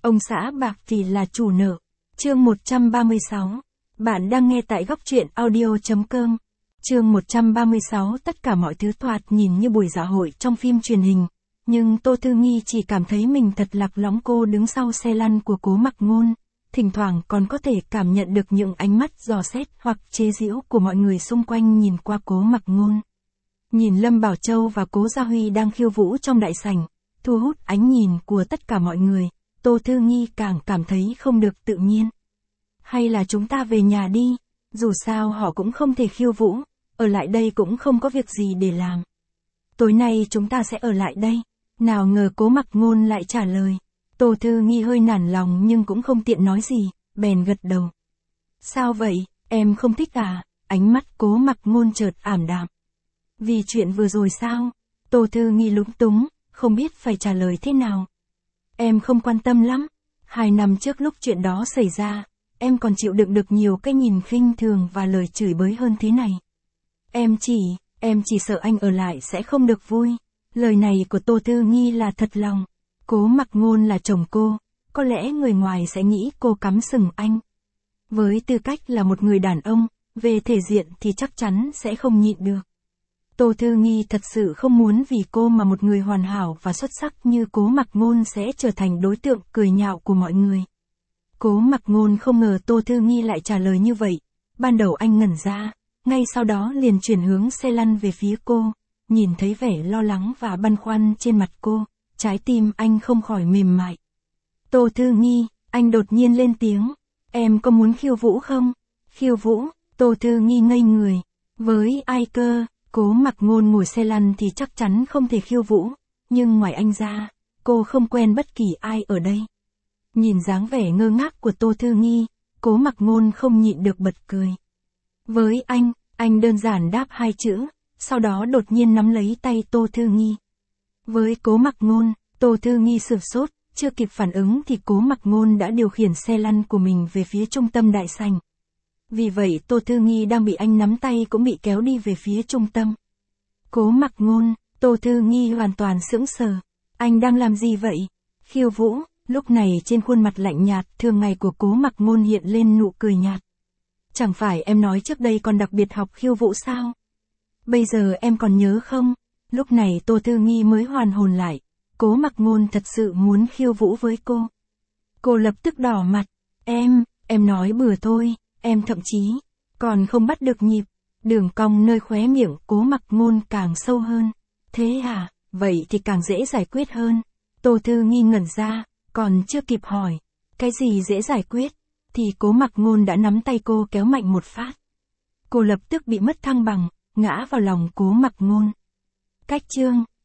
Ông xã bạc thì là chủ nợ. Chương 136. Bạn đang nghe tại góc truyện audio.com. Chương 136. Tất cả mọi thứ thoạt nhìn như buổi dạ hội trong phim truyền hình. Nhưng Tô Thư Nghi chỉ cảm thấy mình thật lạc lõng. Cô đứng sau xe lăn của Cố Mặc Ngôn, thỉnh thoảng còn có thể cảm nhận được những ánh mắt dò xét hoặc chế giễu của mọi người xung quanh nhìn qua Cố Mặc Ngôn. Nhìn Lâm Bảo Châu và Cố Gia Huy đang khiêu vũ trong đại sảnh, thu hút ánh nhìn của tất cả mọi người, Tô Thư Nghi càng cảm thấy không được tự nhiên. Hay là chúng ta về nhà đi, dù sao họ cũng không thể khiêu vũ, ở lại đây cũng không có việc gì để làm. Tối nay chúng ta sẽ ở lại đây. Nào ngờ Cố Mặc Ngôn lại trả lời. Tô Thư Nghi hơi nản lòng nhưng cũng không tiện nói gì, bèn gật đầu. Sao vậy, em không thích à? Ánh mắt Cố Mặc Ngôn chợt ảm đạm. Vì chuyện vừa rồi sao? Tô Thư Nghi lúng túng, không biết phải trả lời thế nào. Em không quan tâm lắm. 2 năm trước lúc chuyện đó xảy ra, em còn chịu đựng được nhiều cái nhìn khinh thường và lời chửi bới hơn thế này. Em chỉ sợ anh ở lại sẽ không được vui. Lời này của Tô Thư Nghi là thật lòng. Cố Mặc Ngôn là chồng cô, có lẽ người ngoài sẽ nghĩ cô cắm sừng anh. Với tư cách là một người đàn ông, về thể diện thì chắc chắn sẽ không nhịn được. Tô Thư Nghi thật sự không muốn vì cô mà một người hoàn hảo và xuất sắc như Cố Mặc Ngôn sẽ trở thành đối tượng cười nhạo của mọi người. Cố Mặc Ngôn không ngờ Tô Thư Nghi lại trả lời như vậy. Ban đầu anh ngẩn ra, ngay sau đó liền chuyển hướng xe lăn về phía cô. Nhìn thấy vẻ lo lắng và băn khoăn trên mặt cô, trái tim anh không khỏi mềm mại. Tô Thư Nghi, anh đột nhiên lên tiếng. Em có muốn khiêu vũ không? Khiêu vũ? Tô Thư Nghi ngây người. Với ai cơ? Cố Mặc Ngôn ngồi xe lăn thì chắc chắn không thể khiêu vũ. Nhưng ngoài anh ra, cô không quen bất kỳ ai ở đây. Nhìn dáng vẻ ngơ ngác của Tô Thư Nghi, Cố Mặc Ngôn không nhịn được bật cười. Với anh đơn giản đáp 2 chữ. Sau đó đột nhiên nắm lấy tay Tô Thư Nghi. Với Cố Mặc Ngôn, Tô Thư Nghi sửng sốt, chưa kịp phản ứng thì Cố Mặc Ngôn đã điều khiển xe lăn của mình về phía trung tâm đại sảnh. Vì vậy Tô Thư Nghi đang bị anh nắm tay cũng bị kéo đi về phía trung tâm. Cố Mặc Ngôn, Tô Thư Nghi hoàn toàn sững sờ. Anh đang làm gì vậy? Khiêu vũ. Lúc này trên khuôn mặt lạnh nhạt thường ngày của Cố Mặc Ngôn hiện lên nụ cười nhạt. Chẳng phải em nói trước đây còn đặc biệt học khiêu vũ sao? Bây giờ em còn nhớ không? Lúc này Tô Thư Nghi mới hoàn hồn lại. Cố Mặc Ngôn thật sự muốn khiêu vũ với cô. Cô lập tức đỏ mặt. Em nói bừa thôi, em thậm chí còn không bắt được nhịp. Đường cong nơi khóe miệng Cố Mặc Ngôn càng sâu hơn. Thế à, vậy thì càng dễ giải quyết hơn. Tô Thư Nghi ngẩn ra, còn chưa kịp hỏi. Cái gì dễ giải quyết? Thì Cố Mặc Ngôn đã nắm tay cô kéo mạnh một phát. Cô lập tức bị mất thăng bằng, ngã vào lòng Cố Mặc Ngôn. Cách chương